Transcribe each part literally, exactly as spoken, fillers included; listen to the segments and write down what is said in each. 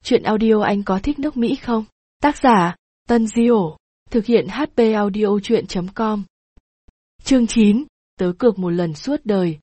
Chuyện audio anh có thích nước Mỹ không? Tác giả, Tân Diểu. Thực hiện hát pê audio chuyện chấm com. Chương chín, tớ cược một lần suốt đời.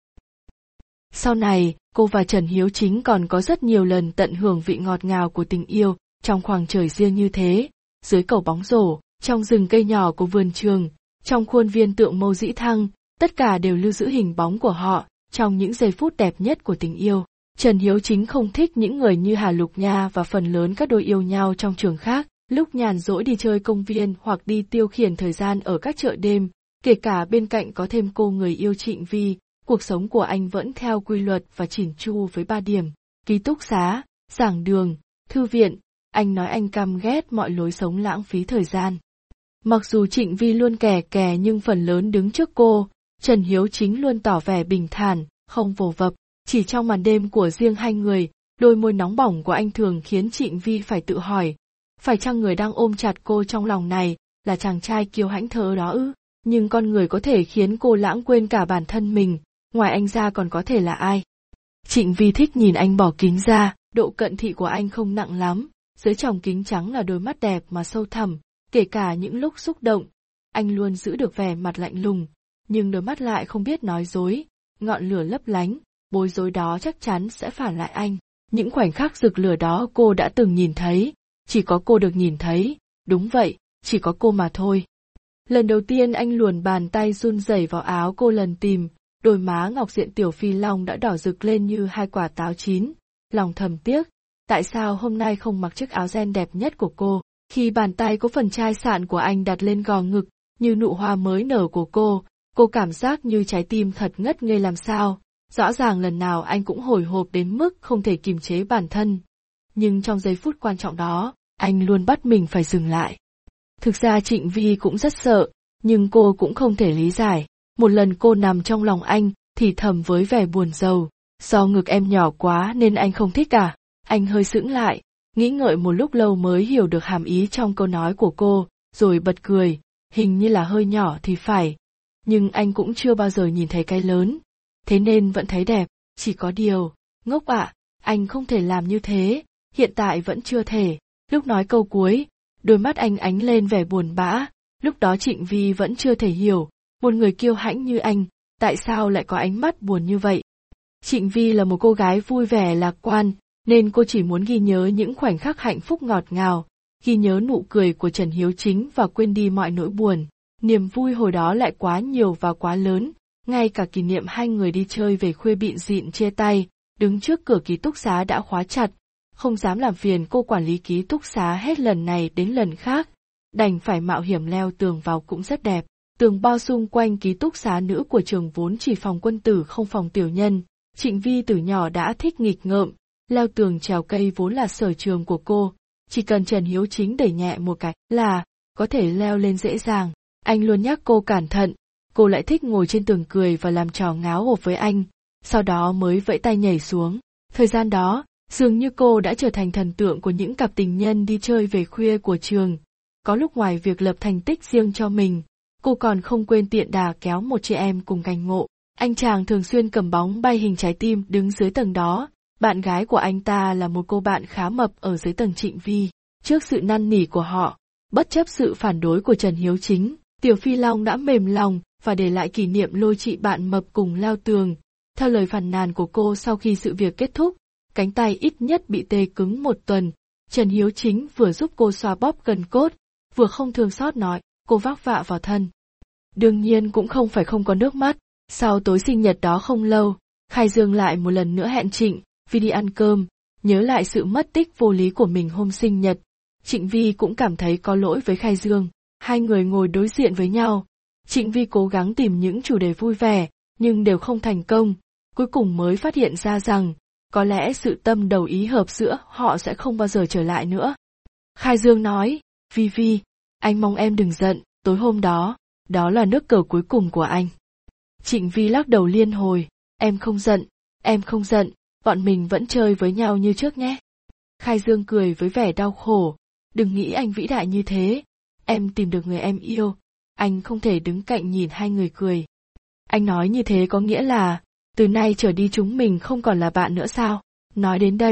Sau này, cô và Trần Hiếu Chính còn có rất nhiều lần tận hưởng vị ngọt ngào của tình yêu, trong khoảng trời riêng như thế, dưới cầu bóng rổ, trong rừng cây nhỏ của vườn trường, trong khuôn viên tượng mâu dĩ thăng, tất cả đều lưu giữ hình bóng của họ, trong những giây phút đẹp nhất của tình yêu. Trần Hiếu Chính không thích những người như Hà Lục Nha và phần lớn các đôi yêu nhau trong trường khác, lúc nhàn rỗi đi chơi công viên hoặc đi tiêu khiển thời gian ở các chợ đêm, kể cả bên cạnh có thêm cô người yêu Trịnh Vi, cuộc sống của anh vẫn theo quy luật và chỉn chu với ba điểm: ký túc xá, giảng đường, thư viện. Anh nói anh căm ghét mọi lối sống lãng phí thời gian. Mặc dù Trịnh Vi luôn kè kè nhưng phần lớn đứng trước cô, Trần Hiếu Chính luôn tỏ vẻ bình thản, không vồ vập. Chỉ trong màn đêm của riêng hai người, đôi môi nóng bỏng của anh thường khiến Trịnh Vi phải tự hỏi, phải chăng người đang ôm chặt cô trong lòng này là chàng trai kiêu hãnh thơ đó ư? Nhưng con người có thể khiến cô lãng quên cả bản thân mình, ngoài anh ra còn có thể là ai? Trịnh Vi thích nhìn anh bỏ kính ra, độ cận thị của anh không nặng lắm, dưới tròng kính trắng là đôi mắt đẹp mà sâu thẳm, kể cả những lúc xúc động, anh luôn giữ được vẻ mặt lạnh lùng, nhưng đôi mắt lại không biết nói dối, ngọn lửa lấp lánh. Bối rối đó chắc chắn sẽ phản lại anh. Những khoảnh khắc rực lửa đó cô đã từng nhìn thấy, chỉ có cô được nhìn thấy, đúng vậy, chỉ có cô mà thôi. Lần đầu tiên anh luồn bàn tay run rẩy vào áo cô lần tìm, đôi má ngọc diện Tiểu Phi Long đã đỏ rực lên như hai quả táo chín, lòng thầm tiếc, tại sao hôm nay không mặc chiếc áo ren đẹp nhất của cô. Khi bàn tay có phần chai sạn của anh đặt lên gò ngực, như nụ hoa mới nở của cô, cô cảm giác như trái tim thật ngất ngây làm sao. Rõ ràng lần nào anh cũng hồi hộp đến mức không thể kiềm chế bản thân. Nhưng trong giây phút quan trọng đó, anh luôn bắt mình phải dừng lại. Thực ra Trịnh Vi cũng rất sợ, nhưng cô cũng không thể lý giải. Một lần cô nằm trong lòng anh, thì thầm với vẻ buồn rầu. Do ngực em nhỏ quá nên anh không thích à? Anh hơi sững lại, nghĩ ngợi một lúc lâu mới hiểu được hàm ý trong câu nói của cô, rồi bật cười, hình như là hơi nhỏ thì phải. Nhưng anh cũng chưa bao giờ nhìn thấy cái lớn. Thế nên vẫn thấy đẹp, chỉ có điều, ngốc ạ, à, anh không thể làm như thế, hiện tại vẫn chưa thể. Lúc nói câu cuối, đôi mắt anh ánh lên vẻ buồn bã, lúc đó Trịnh Vi vẫn chưa thể hiểu, một người kiêu hãnh như anh, tại sao lại có ánh mắt buồn như vậy. Trịnh Vi là một cô gái vui vẻ lạc quan, nên cô chỉ muốn ghi nhớ những khoảnh khắc hạnh phúc ngọt ngào, ghi nhớ nụ cười của Trần Hiếu Chính và quên đi mọi nỗi buồn. Niềm vui hồi đó lại quá nhiều và quá lớn. Ngay cả kỷ niệm hai người đi chơi về khuya bịn dịn chia tay, đứng trước cửa ký túc xá đã khóa chặt, không dám làm phiền cô quản lý ký túc xá hết lần này đến lần khác, đành phải mạo hiểm leo tường vào cũng rất đẹp. Tường bao xung quanh ký túc xá nữ của trường vốn chỉ phòng quân tử không phòng tiểu nhân, Trịnh Vi từ nhỏ đã thích nghịch ngợm, leo tường trèo cây vốn là sở trường của cô, chỉ cần Trần Hiếu Chính đẩy nhẹ một cái là có thể leo lên dễ dàng. Anh luôn nhắc cô cẩn thận. Cô lại thích ngồi trên tường cười và làm trò ngáo ngộp với anh, sau đó mới vẫy tay nhảy xuống. Thời gian đó, dường như cô đã trở thành thần tượng của những cặp tình nhân đi chơi về khuya của trường. Có lúc ngoài việc lập thành tích riêng cho mình, cô còn không quên tiện đà kéo một chị em cùng cảnh ngộ. Anh chàng thường xuyên cầm bóng bay hình trái tim đứng dưới tầng đó, bạn gái của anh ta là một cô bạn khá mập ở dưới tầng Trịnh Vi. Trước sự năn nỉ của họ, bất chấp sự phản đối của Trần Hiếu Chính, Tiểu Phi Long đã mềm lòng và để lại kỷ niệm lôi chị bạn mập cùng leo tường. Theo lời phàn nàn của cô sau khi sự việc kết thúc, cánh tay ít nhất bị tê cứng một tuần. Trần Hiếu Chính vừa giúp cô xoa bóp gần cốt, vừa không thương xót nói, cô vác vạ vào thân. Đương nhiên cũng không phải không có nước mắt. Sau tối sinh nhật đó không lâu, Khai Dương lại một lần nữa hẹn Trịnh Vi đi ăn cơm, nhớ lại sự mất tích vô lý của mình hôm sinh nhật. Trịnh Vi cũng cảm thấy có lỗi với Khai Dương. Hai người ngồi đối diện với nhau. Trịnh Vi cố gắng tìm những chủ đề vui vẻ, nhưng đều không thành công, cuối cùng mới phát hiện ra rằng, có lẽ sự tâm đầu ý hợp giữa họ sẽ không bao giờ trở lại nữa. Khai Dương nói, Vi Vi, anh mong em đừng giận, tối hôm đó, đó là nước cờ cuối cùng của anh. Trịnh Vi lắc đầu liên hồi, em không giận, em không giận, bọn mình vẫn chơi với nhau như trước nhé. Khai Dương cười với vẻ đau khổ, đừng nghĩ anh vĩ đại như thế, em tìm được người em yêu. Anh không thể đứng cạnh nhìn hai người cười. Anh nói như thế có nghĩa là, từ nay trở đi chúng mình không còn là bạn nữa sao? Nói đến đây,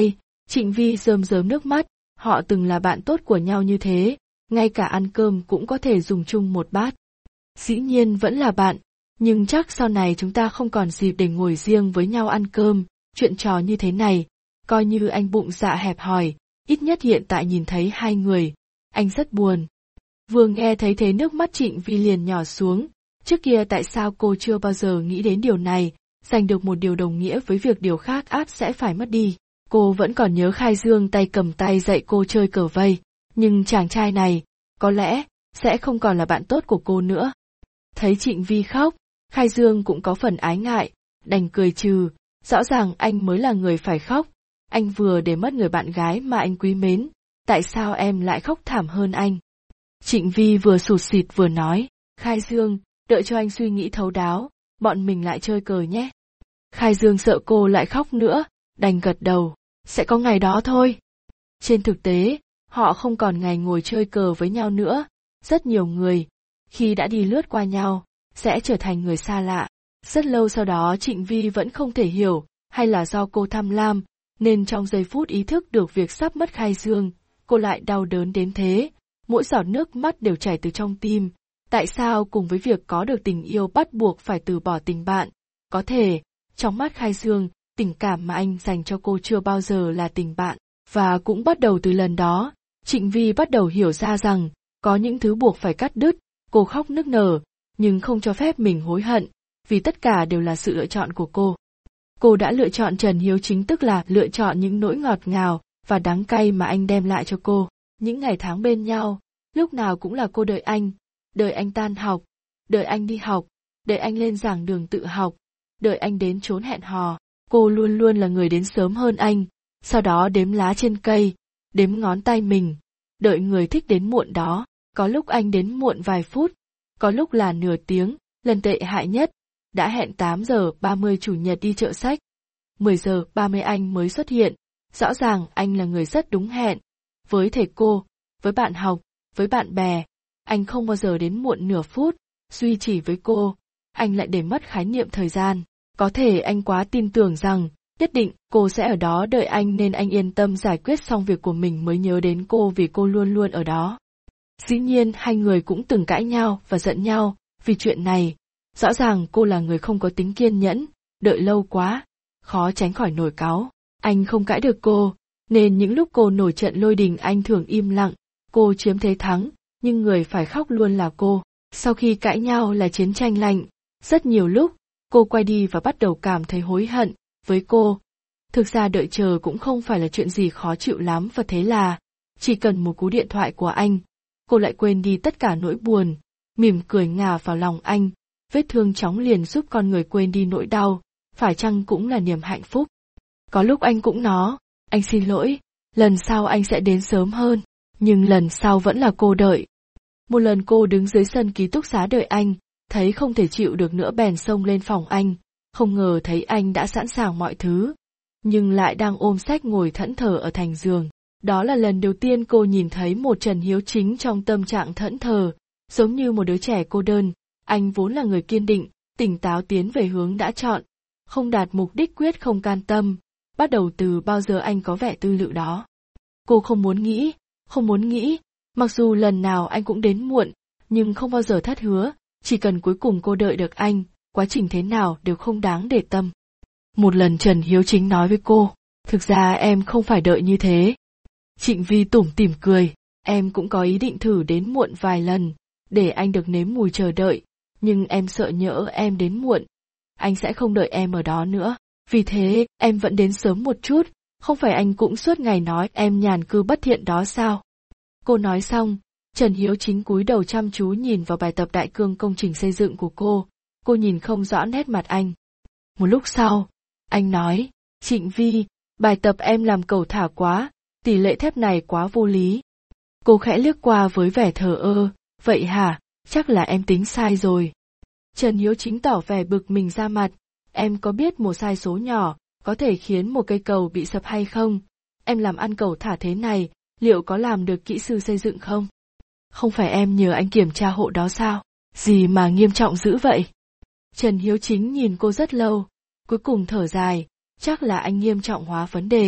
Trịnh Vi rơm rớm nước mắt, họ từng là bạn tốt của nhau như thế, ngay cả ăn cơm cũng có thể dùng chung một bát. Dĩ nhiên vẫn là bạn, nhưng chắc sau này chúng ta không còn dịp để ngồi riêng với nhau ăn cơm, chuyện trò như thế này, coi như anh bụng dạ hẹp hòi, ít nhất hiện tại nhìn thấy hai người, anh rất buồn. Vừa nghe thấy thế nước mắt Trịnh Vi liền nhỏ xuống, trước kia tại sao cô chưa bao giờ nghĩ đến điều này, giành được một điều đồng nghĩa với việc điều khác át sẽ phải mất đi. Cô vẫn còn nhớ Khai Dương tay cầm tay dạy cô chơi cờ vây, nhưng chàng trai này, có lẽ, sẽ không còn là bạn tốt của cô nữa. Thấy Trịnh Vi khóc, Khai Dương cũng có phần ái ngại, đành cười trừ, rõ ràng anh mới là người phải khóc, anh vừa để mất người bạn gái mà anh quý mến, tại sao em lại khóc thảm hơn anh? Trịnh Vi vừa sụt sịt vừa nói, Khai Dương, đợi cho anh suy nghĩ thấu đáo, bọn mình lại chơi cờ nhé. Khai Dương sợ cô lại khóc nữa, đành gật đầu, sẽ có ngày đó thôi. Trên thực tế, họ không còn ngày ngồi chơi cờ với nhau nữa, rất nhiều người, khi đã đi lướt qua nhau, sẽ trở thành người xa lạ. Rất lâu sau đó Trịnh Vi vẫn không thể hiểu, hay là do cô tham lam, nên trong giây phút ý thức được việc sắp mất Khai Dương, cô lại đau đớn đến thế, mỗi giọt nước mắt đều chảy từ trong tim. Tại sao cùng với việc có được tình yêu bắt buộc phải từ bỏ tình bạn? Có thể, trong mắt Khai Dương, tình cảm mà anh dành cho cô chưa bao giờ là tình bạn, và cũng bắt đầu từ lần đó, Trịnh Vi bắt đầu hiểu ra rằng, có những thứ buộc phải cắt đứt, cô khóc nức nở, nhưng không cho phép mình hối hận, vì tất cả đều là sự lựa chọn của cô. Cô đã lựa chọn Trần Hiếu Chính, tức là lựa chọn những nỗi ngọt ngào và đắng cay mà anh đem lại cho cô. Những ngày tháng bên nhau, lúc nào cũng là cô đợi anh, đợi anh tan học, đợi anh đi học, đợi anh lên giảng đường tự học, đợi anh đến chốn hẹn hò. Cô luôn luôn là người đến sớm hơn anh, sau đó đếm lá trên cây, đếm ngón tay mình, đợi người thích đến muộn đó. Có lúc anh đến muộn vài phút, có lúc là nửa tiếng, lần tệ hại nhất, đã hẹn tám giờ ba mươi chủ nhật đi chợ sách. mười giờ ba mươi anh mới xuất hiện, rõ ràng anh là người rất đúng hẹn. Với thầy cô, với bạn học, với bạn bè, anh không bao giờ đến muộn nửa phút, duy chỉ với cô, anh lại để mất khái niệm thời gian. Có thể anh quá tin tưởng rằng, nhất định cô sẽ ở đó đợi anh nên anh yên tâm giải quyết xong việc của mình mới nhớ đến cô vì cô luôn luôn ở đó. Dĩ nhiên hai người cũng từng cãi nhau và giận nhau, vì chuyện này, rõ ràng cô là người không có tính kiên nhẫn, đợi lâu quá, khó tránh khỏi nổi cáu. Anh không cãi được cô, nên những lúc cô nổi trận lôi đình anh thường im lặng, cô chiếm thế thắng, nhưng người phải khóc luôn là cô. Sau khi cãi nhau là chiến tranh lạnh, rất nhiều lúc, cô quay đi và bắt đầu cảm thấy hối hận, với cô. Thực ra đợi chờ cũng không phải là chuyện gì khó chịu lắm và thế là, chỉ cần một cú điện thoại của anh, cô lại quên đi tất cả nỗi buồn, mỉm cười ngả vào lòng anh, vết thương chóng liền giúp con người quên đi nỗi đau, phải chăng cũng là niềm hạnh phúc. Có lúc anh cũng nói, anh xin lỗi, lần sau anh sẽ đến sớm hơn, nhưng lần sau vẫn là cô đợi. Một lần cô đứng dưới sân ký túc xá đợi anh, thấy không thể chịu được nữa bèn xông lên phòng anh, không ngờ thấy anh đã sẵn sàng mọi thứ, nhưng lại đang ôm sách ngồi thẫn thờ ở thành giường. Đó là lần đầu tiên cô nhìn thấy một Trần Hiếu Chính trong tâm trạng thẫn thờ, giống như một đứa trẻ cô đơn. Anh vốn là người kiên định, tỉnh táo tiến về hướng đã chọn, không đạt mục đích quyết không can tâm. Bắt đầu từ bao giờ anh có vẻ tư lự đó. Cô không muốn nghĩ, không muốn nghĩ, mặc dù lần nào anh cũng đến muộn, nhưng không bao giờ thất hứa, chỉ cần cuối cùng cô đợi được anh, quá trình thế nào đều không đáng để tâm. Một lần Trần Hiếu Chính nói với cô, thực ra em không phải đợi như thế. Trịnh Vi tủm tỉm cười, em cũng có ý định thử đến muộn vài lần, để anh được nếm mùi chờ đợi, nhưng em sợ nhỡ em đến muộn, anh sẽ không đợi em ở đó nữa, vì thế em vẫn đến sớm một chút, không phải anh cũng suốt ngày nói em nhàn cư bất thiện đó sao? Cô nói xong, Trần Hiếu Chính cúi đầu chăm chú nhìn vào bài tập đại cương công trình xây dựng của cô, cô nhìn không rõ nét mặt anh. Một lúc sau, anh nói, Trịnh Vi, bài tập em làm cẩu thả quá, tỷ lệ thép này quá vô lý. Cô khẽ liếc qua với vẻ thờ ơ, vậy hả, chắc là em tính sai rồi. Trần Hiếu Chính tỏ vẻ bực mình ra mặt, em có biết một sai số nhỏ có thể khiến một cây cầu bị sập hay không? Em làm ăn cẩu thả thế này, liệu có làm được kỹ sư xây dựng không? Không phải em nhờ anh kiểm tra hộ đó sao? Gì mà nghiêm trọng dữ vậy? Trần Hiếu Chính nhìn cô rất lâu, cuối cùng thở dài, chắc là anh nghiêm trọng hóa vấn đề,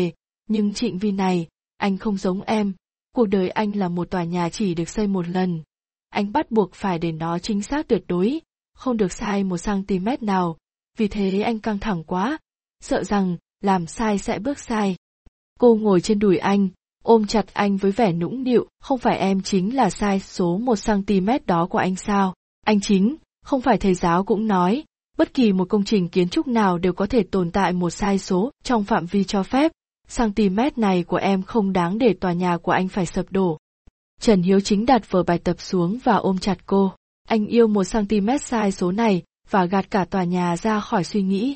Nhưng Trịnh Vi này, anh không giống em, cuộc đời anh là một tòa nhà chỉ được xây một lần. Anh bắt buộc phải để nó chính xác tuyệt đối, không được sai một cm nào, vì thế anh căng thẳng quá, sợ rằng làm sai sẽ bước sai. Cô ngồi trên đùi anh, ôm chặt anh với vẻ nũng nịu, không phải em chính là sai số một cm đó của anh sao? Anh chính, không phải thầy giáo cũng nói, bất kỳ một công trình kiến trúc nào đều có thể tồn tại một sai số trong phạm vi cho phép. Cm này của em không đáng để tòa nhà của anh phải sập đổ. Trần Hiếu Chính đặt vở bài tập xuống và ôm chặt cô. Anh yêu một cm sai số này và gạt cả tòa nhà ra khỏi suy nghĩ.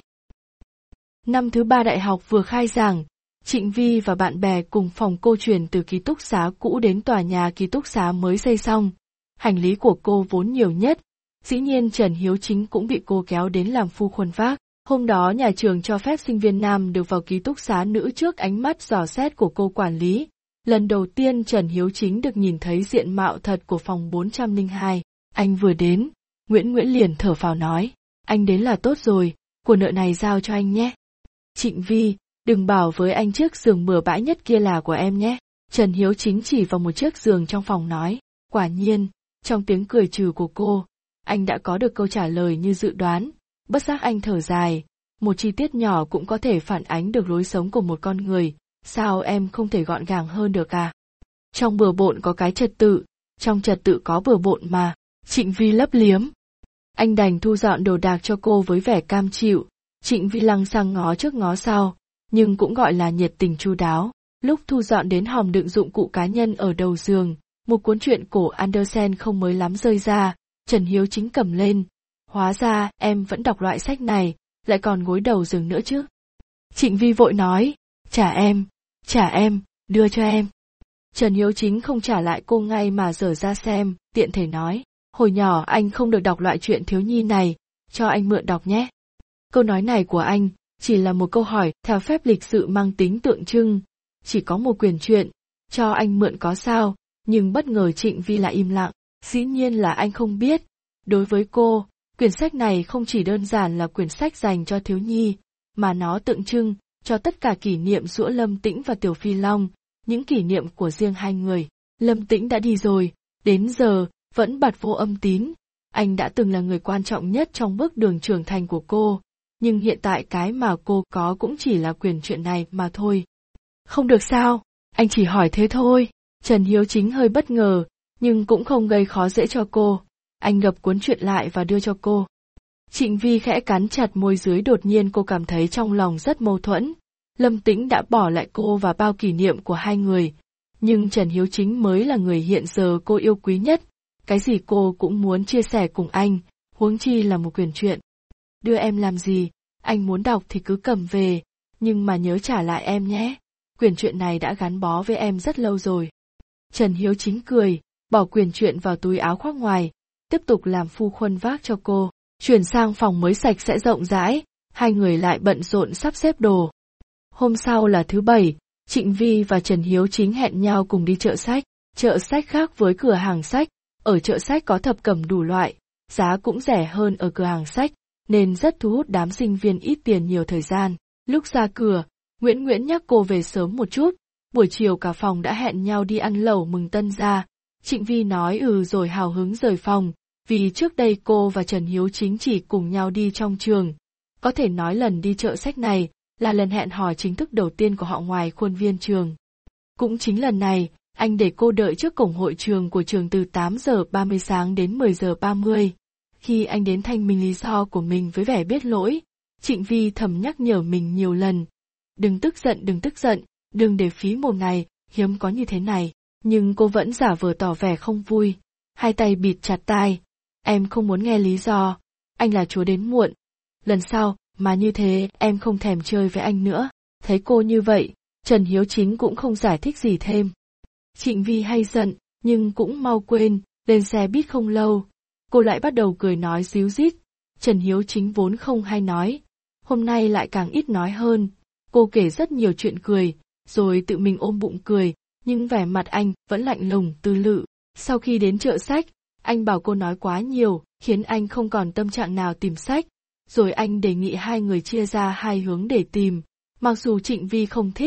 Năm thứ ba đại học vừa khai giảng, Trịnh Vi và bạn bè cùng phòng cô chuyển từ ký túc xá cũ đến tòa nhà ký túc xá mới xây xong. Hành lý của cô vốn nhiều nhất, dĩ nhiên Trần Hiếu Chính cũng bị cô kéo đến làm phu khuân vác. Hôm đó nhà trường cho phép sinh viên nam được vào ký túc xá nữ trước ánh mắt dò xét của cô quản lý. Lần đầu tiên Trần Hiếu Chính được nhìn thấy diện mạo thật của phòng bốn trăm lẻ hai. Anh vừa đến, Nguyễn Nguyễn liền thở phào nói, anh đến là tốt rồi, của nợ này giao cho anh nhé. Trịnh Vi, đừng bảo với anh chiếc giường bừa bãi nhất kia là của em nhé. Trần Hiếu Chính chỉ vào một chiếc giường trong phòng nói, quả nhiên, trong tiếng cười trừ của cô, anh đã có được câu trả lời như dự đoán. Bất giác anh thở dài, một chi tiết nhỏ cũng có thể phản ánh được lối sống của một con người, sao em không thể gọn gàng hơn được à? Trong bừa bộn có cái trật tự, trong trật tự có bừa bộn mà. Trịnh Vi lấp liếm. Anh đành thu dọn đồ đạc cho cô với vẻ cam chịu. Trịnh Vi lăng xăng ngó trước ngó sau, nhưng cũng gọi là nhiệt tình chu đáo. Lúc thu dọn đến hòm đựng dụng cụ cá nhân ở đầu giường, một cuốn truyện cổ Andersen không mới lắm rơi ra, Trần Hiếu Chính cầm lên. Hóa ra em vẫn đọc loại sách này, lại còn gối đầu giường nữa chứ. Trịnh Vi vội nói, trả em, trả em, đưa cho em. Trần Hiếu Chính không trả lại cô ngay mà dở ra xem, tiện thể nói, hồi nhỏ anh không được đọc loại truyện thiếu nhi này, cho anh mượn đọc nhé. Câu nói này của anh, chỉ là một câu hỏi theo phép lịch sự mang tính tượng trưng, chỉ có một quyển truyện, cho anh mượn có sao, nhưng bất ngờ Trịnh Vi lại im lặng, dĩ nhiên là anh không biết. Đối với cô, quyển sách này không chỉ đơn giản là quyển sách dành cho thiếu nhi, mà nó tượng trưng cho tất cả kỷ niệm giữa Lâm Tĩnh và Tiểu Phi Long, những kỷ niệm của riêng hai người. Lâm Tĩnh đã đi rồi, đến giờ, vẫn bặt vô âm tín. Anh đã từng là người quan trọng nhất trong bước đường trưởng thành của cô, nhưng hiện tại cái mà cô có cũng chỉ là quyển truyện này mà thôi. Không được sao, anh chỉ hỏi thế thôi. Trần Hiếu Chính hơi bất ngờ, nhưng cũng không gây khó dễ cho cô. Anh gập cuốn truyện lại và đưa cho cô. Trịnh Vi khẽ cắn chặt môi dưới, đột nhiên cô cảm thấy trong lòng rất mâu thuẫn. Lâm Tĩnh đã bỏ lại cô và bao kỷ niệm của hai người, nhưng Trần Hiếu Chính mới là người hiện giờ cô yêu quý nhất. Cái gì cô cũng muốn chia sẻ cùng anh, huống chi là một quyển truyện. Đưa em làm gì, anh muốn đọc thì cứ cầm về, nhưng mà nhớ trả lại em nhé. Quyển truyện này đã gắn bó với em rất lâu rồi. Trần Hiếu Chính cười, bỏ quyển truyện vào túi áo khoác ngoài, tiếp tục làm phu khuân vác cho cô. Chuyển sang phòng mới sạch sẽ rộng rãi, hai người lại bận rộn sắp xếp đồ. Hôm sau là thứ bảy, Trịnh Vi và Trần Hiếu Chính hẹn nhau cùng đi chợ sách. Chợ sách khác với cửa hàng sách, ở chợ sách có thập cẩm đủ loại, giá cũng rẻ hơn ở cửa hàng sách, nên rất thu hút đám sinh viên ít tiền nhiều thời gian. Lúc ra cửa, Nguyễn Nguyễn nhắc cô về sớm một chút, buổi chiều cả phòng đã hẹn nhau đi ăn lẩu mừng tân gia. Trịnh Vi nói ừ rồi hào hứng rời phòng, vì trước đây cô và Trần Hiếu Chính chỉ cùng nhau đi trong trường. Có thể nói lần đi chợ sách này là lần hẹn hò chính thức đầu tiên của họ ngoài khuôn viên trường. Cũng chính lần này, anh để cô đợi trước cổng hội trường của trường từ tám giờ ba mươi sáng đến mười giờ ba mươi. Khi anh đến thanh minh lý do của mình với vẻ biết lỗi, Trịnh Vi thầm nhắc nhở mình nhiều lần. Đừng tức giận, đừng tức giận, đừng để phí một ngày, hiếm có như thế này. Nhưng cô vẫn giả vờ tỏ vẻ không vui, hai tay bịt chặt tai. Em không muốn nghe lý do, anh là chúa đến muộn. Lần sau, mà như thế, em không thèm chơi với anh nữa. Thấy cô như vậy, Trần Hiếu Chính cũng không giải thích gì thêm. Trịnh Vi hay giận, nhưng cũng mau quên, lên xe buýt không lâu. Cô lại bắt đầu cười nói ríu rít. Trần Hiếu Chính vốn không hay nói, hôm nay lại càng ít nói hơn. Cô kể rất nhiều chuyện cười, rồi tự mình ôm bụng cười, nhưng vẻ mặt anh vẫn lạnh lùng tư lự. Sau khi đến chợ sách, anh bảo cô nói quá nhiều, khiến anh không còn tâm trạng nào tìm sách. Rồi anh đề nghị hai người chia ra hai hướng để tìm. Mặc dù Trịnh Vi không thích,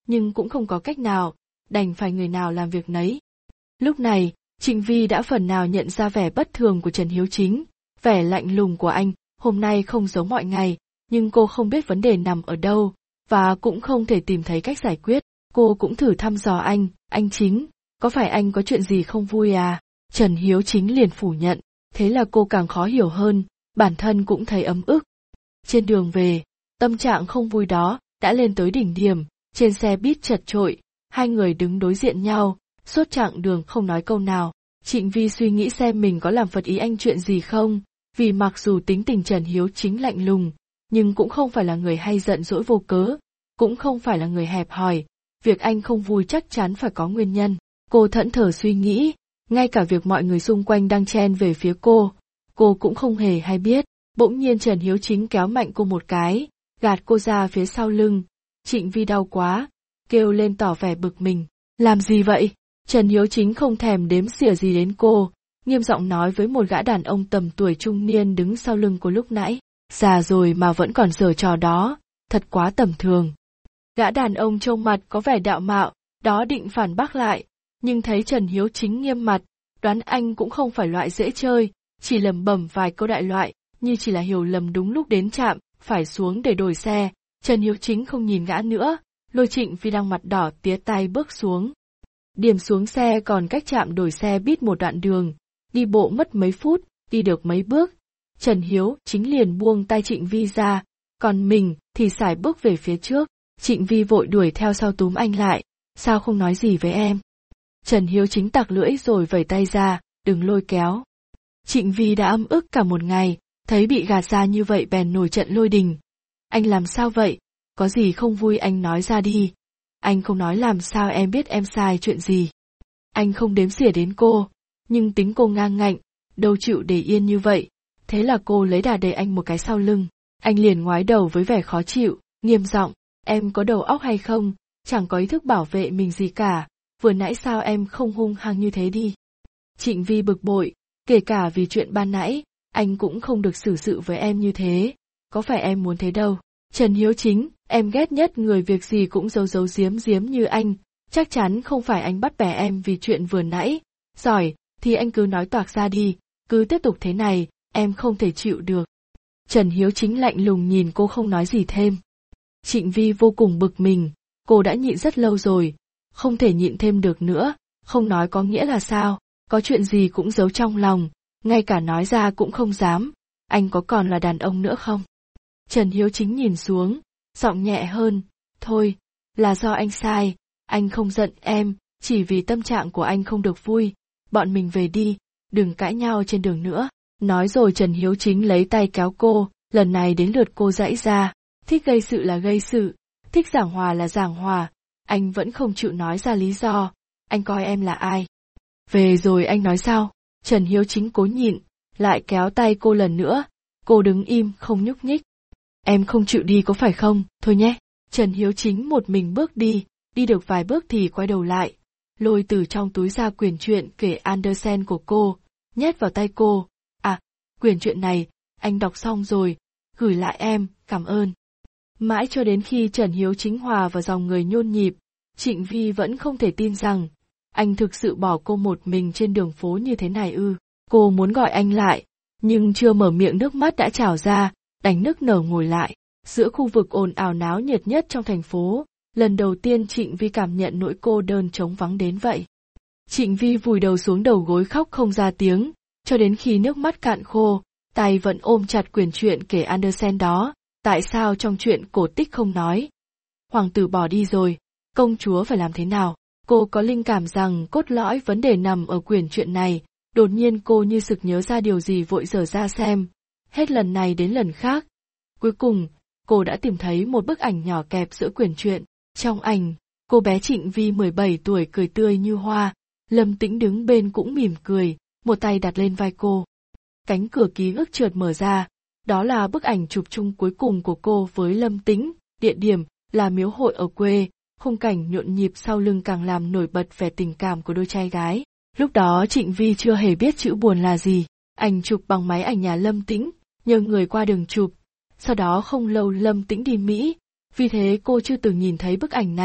nhưng cũng không có cách nào, đành phải người nào làm việc nấy. Lúc này, Trịnh Vi đã phần nào nhận ra vẻ bất thường của Trần Hiếu Chính, vẻ lạnh lùng của anh, hôm nay không giống mọi ngày, nhưng cô không biết vấn đề nằm ở đâu, và cũng không thể tìm thấy cách giải quyết. Cô cũng thử thăm dò anh, anh Chính, có phải anh có chuyện gì không vui à? Trần Hiếu Chính liền phủ nhận, thế là cô càng khó hiểu hơn, bản thân cũng thấy ấm ức. Trên đường về, tâm trạng không vui đó đã lên tới đỉnh điểm, trên xe buýt chật chội, hai người đứng đối diện nhau, suốt chặng đường không nói câu nào. Trịnh Vi suy nghĩ xem mình có làm phật ý anh chuyện gì không, vì mặc dù tính tình Trần Hiếu Chính lạnh lùng, nhưng cũng không phải là người hay giận dỗi vô cớ, cũng không phải là người hẹp hòi, việc anh không vui chắc chắn phải có nguyên nhân. Cô thẫn thờ suy nghĩ, ngay cả việc mọi người xung quanh đang chen về phía cô, cô cũng không hề hay biết. Bỗng nhiên Trần Hiếu Chính kéo mạnh cô một cái, gạt cô ra phía sau lưng. Trịnh Vi đau quá, kêu lên tỏ vẻ bực mình. Làm gì vậy? Trần Hiếu Chính không thèm đếm xỉa gì đến cô, nghiêm giọng nói với một gã đàn ông tầm tuổi trung niên đứng sau lưng cô lúc nãy. Già rồi mà vẫn còn giở trò đó, thật quá tầm thường. Gã đàn ông trông mặt có vẻ đạo mạo, đó định phản bác lại, nhưng thấy Trần Hiếu Chính nghiêm mặt, đoán anh cũng không phải loại dễ chơi, chỉ lẩm bẩm vài câu đại loại, như chỉ là hiểu lầm đúng lúc đến trạm, phải xuống để đổi xe. Trần Hiếu Chính không nhìn gã nữa, lôi Trịnh Vi đang mặt đỏ tía tay bước xuống. Điểm xuống xe còn cách trạm đổi xe buýt một đoạn đường, đi bộ mất mấy phút, đi được mấy bước. Trần Hiếu Chính liền buông tay Trịnh Vi ra, còn mình thì sải bước về phía trước. Trịnh Vi vội đuổi theo sau túm anh lại, sao không nói gì với em? Trần Hiếu Chính tặc lưỡi rồi vẩy tay ra, đừng lôi kéo. Trịnh Vi đã ấm ức cả một ngày, thấy bị gạt ra như vậy bèn nổi trận lôi đình. Anh làm sao vậy? Có gì không vui anh nói ra đi. Anh không nói làm sao em biết em sai chuyện gì. Anh không đếm xỉa đến cô, nhưng tính cô ngang ngạnh, đâu chịu để yên như vậy. Thế là cô lấy đà đẩy anh một cái sau lưng. Anh liền ngoái đầu với vẻ khó chịu, nghiêm giọng, em có đầu óc hay không, chẳng có ý thức bảo vệ mình gì cả, vừa nãy sao em không hung hăng như thế đi. Trịnh Vi bực bội, kể cả vì chuyện ban nãy, anh cũng không được xử sự với em như thế, có phải em muốn thế đâu. Trần Hiếu Chính, em ghét nhất người việc gì cũng giấu giấu giếm giếm như anh, chắc chắn không phải anh bắt bẻ em vì chuyện vừa nãy, giỏi, thì anh cứ nói toạc ra đi, cứ tiếp tục thế này, em không thể chịu được. Trần Hiếu Chính lạnh lùng nhìn cô không nói gì thêm. Trịnh Vi vô cùng bực mình, cô đã nhịn rất lâu rồi, không thể nhịn thêm được nữa, không nói có nghĩa là sao, có chuyện gì cũng giấu trong lòng, ngay cả nói ra cũng không dám, anh có còn là đàn ông nữa không? Trần Hiếu Chính nhìn xuống, giọng nhẹ hơn, thôi, là do anh sai, anh không giận em, chỉ vì tâm trạng của anh không được vui, bọn mình về đi, đừng cãi nhau trên đường nữa. Nói rồi Trần Hiếu Chính lấy tay kéo cô, lần này đến lượt cô giãy ra, thích gây sự là gây sự, thích giảng hòa là giảng hòa, anh vẫn không chịu nói ra lý do, anh coi em là ai? Về rồi anh nói sao? Trần Hiếu Chính cố nhịn, lại kéo tay cô lần nữa, cô đứng im không nhúc nhích. Em không chịu đi có phải không, thôi nhé. Trần Hiếu Chính một mình bước đi, đi được vài bước thì quay đầu lại, lôi từ trong túi ra quyển truyện kể Andersen của cô, nhét vào tay cô. À, quyển truyện này, anh đọc xong rồi, gửi lại em, cảm ơn. Mãi cho đến khi Trần Hiếu Chính hòa vào dòng người nhôn nhịp, Trịnh Vi vẫn không thể tin rằng, anh thực sự bỏ cô một mình trên đường phố như thế này ư. Cô muốn gọi anh lại, nhưng chưa mở miệng nước mắt đã trào ra, đành nức nở ngồi lại. Giữa khu vực ồn ào náo nhiệt nhất trong thành phố, lần đầu tiên Trịnh Vi cảm nhận nỗi cô đơn trống vắng đến vậy. Trịnh Vi vùi đầu xuống đầu gối khóc không ra tiếng, cho đến khi nước mắt cạn khô, tay vẫn ôm chặt quyển truyện kể Andersen đó, tại sao trong chuyện cổ tích không nói. Hoàng tử bỏ đi rồi, công chúa phải làm thế nào? Cô có linh cảm rằng cốt lõi vấn đề nằm ở quyển truyện này, đột nhiên cô như sực nhớ ra điều gì vội dở ra xem. Hết lần này đến lần khác. Cuối cùng, cô đã tìm thấy một bức ảnh nhỏ kẹp giữa quyển truyện. Trong ảnh, cô bé Trịnh Vi mười bảy tuổi cười tươi như hoa, Lâm Tĩnh đứng bên cũng mỉm cười, một tay đặt lên vai cô. Cánh cửa ký ức chợt mở ra, đó là bức ảnh chụp chung cuối cùng của cô với Lâm Tĩnh, địa điểm là miếu hội ở quê, khung cảnh nhộn nhịp sau lưng càng làm nổi bật vẻ tình cảm của đôi trai gái. Lúc đó Trịnh Vi chưa hề biết chữ buồn là gì, ảnh chụp bằng máy ảnh nhà Lâm Tĩnh, nhờ người qua đường chụp. Sau đó không lâu Lâm Tĩnh đi Mỹ, vì thế cô chưa từng nhìn thấy bức ảnh này,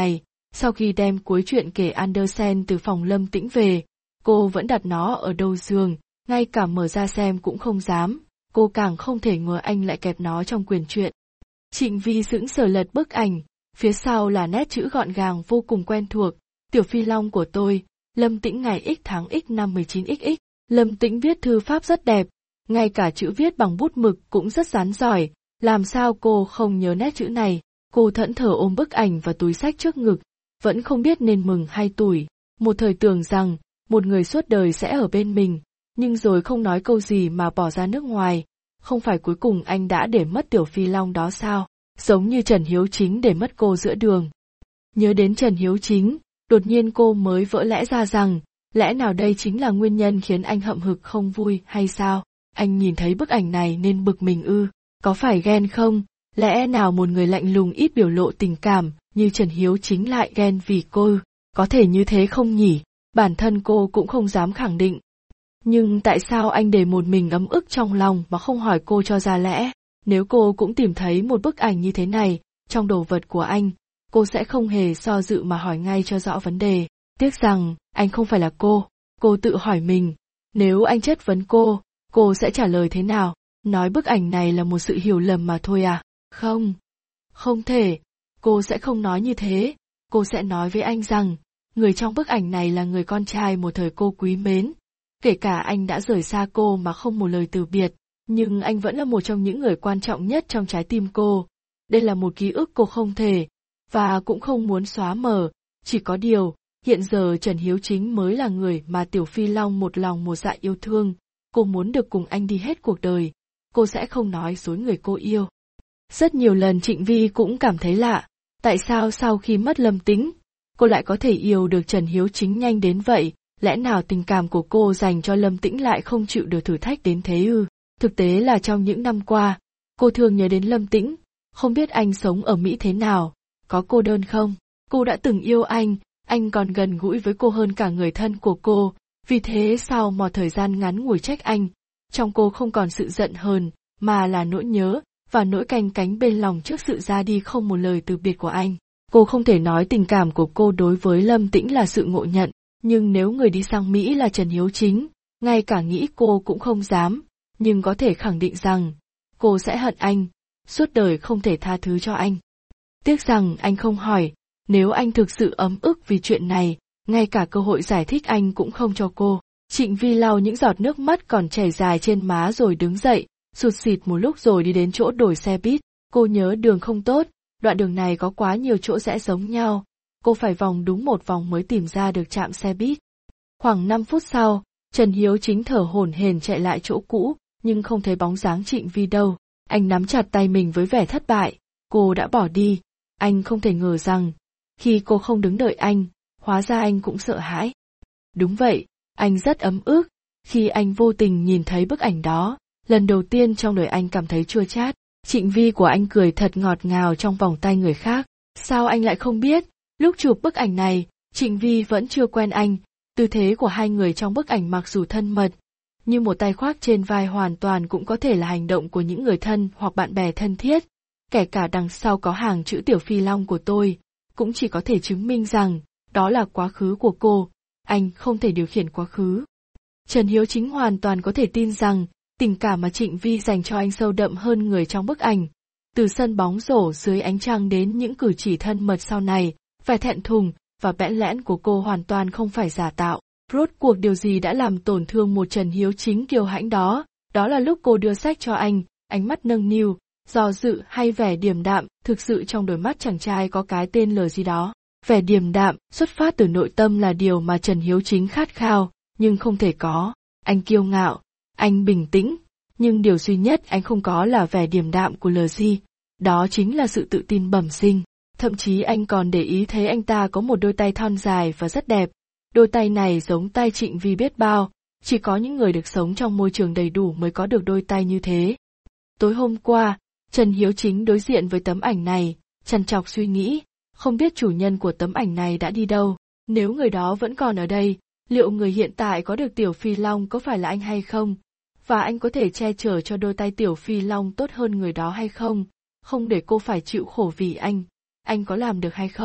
Sau khi đem cuối truyện kể Andersen từ phòng Lâm Tĩnh về, cô vẫn đặt nó ở đầu giường, ngay cả mở ra xem cũng không dám, cô càng không thể ngờ anh lại kẹp nó trong quyển truyện. Trịnh Vi sững sờ lật bức ảnh, phía sau là nét chữ gọn gàng vô cùng quen thuộc, Tiểu Phi Long của tôi, Lâm Tĩnh ngày x tháng x năm mười chín x x. Lâm Tĩnh viết thư pháp rất đẹp, ngay cả chữ viết bằng bút mực cũng rất rắn giỏi, làm sao cô không nhớ nét chữ này. Cô thẫn thờ ôm bức ảnh và túi xách trước ngực, vẫn không biết nên mừng hay tủi. Một thời tưởng rằng, một người suốt đời sẽ ở bên mình, nhưng rồi không nói câu gì mà bỏ ra nước ngoài. Không phải cuối cùng anh đã để mất Tiểu Phi Long đó sao? Giống như Trần Hiếu Chính để mất cô giữa đường. Nhớ đến Trần Hiếu Chính, đột nhiên cô mới vỡ lẽ ra rằng, lẽ nào đây chính là nguyên nhân khiến anh hậm hực không vui hay sao? Anh nhìn thấy bức ảnh này nên bực mình ư? Có phải ghen không? Lẽ nào một người lạnh lùng ít biểu lộ tình cảm như Trần Hiếu Chính lại ghen vì cô ư? Có thể như thế không nhỉ? Bản thân cô cũng không dám khẳng định. Nhưng tại sao anh để một mình ấm ức trong lòng mà không hỏi cô cho ra lẽ? Nếu cô cũng tìm thấy một bức ảnh như thế này, trong đồ vật của anh, cô sẽ không hề do dự mà hỏi ngay cho rõ vấn đề. Tiếc rằng, anh không phải là cô. Cô tự hỏi mình, nếu anh chất vấn cô, cô sẽ trả lời thế nào? Nói bức ảnh này là một sự hiểu lầm mà thôi à? Không. Không thể. Cô sẽ không nói như thế. Cô sẽ nói với anh rằng, người trong bức ảnh này là người con trai một thời cô quý mến. Kể cả anh đã rời xa cô mà không một lời từ biệt, nhưng anh vẫn là một trong những người quan trọng nhất trong trái tim cô. Đây là một ký ức cô không thể, và cũng không muốn xóa mờ. Chỉ có điều, hiện giờ Trần Hiếu Chính mới là người mà Tiểu Phi Long một lòng một dạ yêu thương. Cô muốn được cùng anh đi hết cuộc đời. Cô sẽ không nói dối người cô yêu. Rất nhiều lần Trịnh Vi cũng cảm thấy lạ. Tại sao sau khi mất Lâm Tĩnh, cô lại có thể yêu được Trần Hiếu Chính nhanh đến vậy? Lẽ nào tình cảm của cô dành cho Lâm Tĩnh lại không chịu được thử thách đến thế ư? Thực tế là trong những năm qua, cô thường nhớ đến Lâm Tĩnh, không biết anh sống ở Mỹ thế nào, có cô đơn không? Cô đã từng yêu anh, anh còn gần gũi với cô hơn cả người thân của cô, vì thế sau một thời gian ngắn ngủi trách anh, trong cô không còn sự giận hờn, mà là nỗi nhớ, và nỗi canh cánh bên lòng trước sự ra đi không một lời từ biệt của anh. Cô không thể nói tình cảm của cô đối với Lâm Tĩnh là sự ngộ nhận. Nhưng nếu người đi sang Mỹ là Trần Hiếu Chính, ngay cả nghĩ cô cũng không dám, nhưng có thể khẳng định rằng, cô sẽ hận anh, suốt đời không thể tha thứ cho anh. Tiếc rằng anh không hỏi, nếu anh thực sự ấm ức vì chuyện này, ngay cả cơ hội giải thích anh cũng không cho cô. Trịnh Vi lau những giọt nước mắt còn chảy dài trên má rồi đứng dậy, sụt sịt một lúc rồi đi đến chỗ đổi xe buýt. Cô nhớ đường không tốt, đoạn đường này có quá nhiều chỗ rẽ giống nhau. Cô phải vòng đúng một vòng mới tìm ra được trạm xe buýt. Khoảng năm phút sau, Trần Hiếu Chính thở hổn hển chạy lại chỗ cũ, nhưng không thấy bóng dáng Trịnh Vi đâu. Anh nắm chặt tay mình với vẻ thất bại, cô đã bỏ đi. Anh không thể ngờ rằng, khi cô không đứng đợi anh, hóa ra anh cũng sợ hãi. Đúng vậy, anh rất ấm ức, khi anh vô tình nhìn thấy bức ảnh đó, lần đầu tiên trong đời anh cảm thấy chua chát. Trịnh Vi của anh cười thật ngọt ngào trong vòng tay người khác. Sao anh lại không biết? Lúc chụp bức ảnh này, Trịnh Vi vẫn chưa quen anh, tư thế của hai người trong bức ảnh mặc dù thân mật, nhưng một tay khoác trên vai hoàn toàn cũng có thể là hành động của những người thân hoặc bạn bè thân thiết. Kể cả đằng sau có hàng chữ Tiểu Phi Long của tôi, cũng chỉ có thể chứng minh rằng, đó là quá khứ của cô, anh không thể điều khiển quá khứ. Trần Hiếu Chính hoàn toàn có thể tin rằng, tình cảm mà Trịnh Vi dành cho anh sâu đậm hơn người trong bức ảnh. Từ sân bóng rổ dưới ánh trăng đến những cử chỉ thân mật sau này, vẻ thẹn thùng và bẽn lẽn của cô hoàn toàn không phải giả tạo. Rốt cuộc điều gì đã làm tổn thương một Trần Hiếu Chính kiêu hãnh đó? Đó là lúc cô đưa sách cho anh, ánh mắt nâng niu, do dự hay vẻ điềm đạm, thực sự trong đôi mắt chàng trai có cái tên lờ gì đó. Vẻ điềm đạm, xuất phát từ nội tâm là điều mà Trần Hiếu Chính khát khao, nhưng không thể có. Anh kiêu ngạo, anh bình tĩnh, nhưng điều duy nhất anh không có là vẻ điềm đạm của lờ gì. Đó chính là sự tự tin bẩm sinh. Thậm chí anh còn để ý thấy anh ta có một đôi tay thon dài và rất đẹp. Đôi tay này giống tay Trịnh Vi biết bao, chỉ có những người được sống trong môi trường đầy đủ mới có được đôi tay như thế. Tối hôm qua, Trần Hiếu Chính đối diện với tấm ảnh này, trằn trọc suy nghĩ, không biết chủ nhân của tấm ảnh này đã đi đâu. Nếu người đó vẫn còn ở đây, liệu người hiện tại có được Tiểu Phi Long có phải là anh hay không? Và anh có thể che chở cho đôi tay Tiểu Phi Long tốt hơn người đó hay không? Không để cô phải chịu khổ vì anh. Anh có làm được hay không?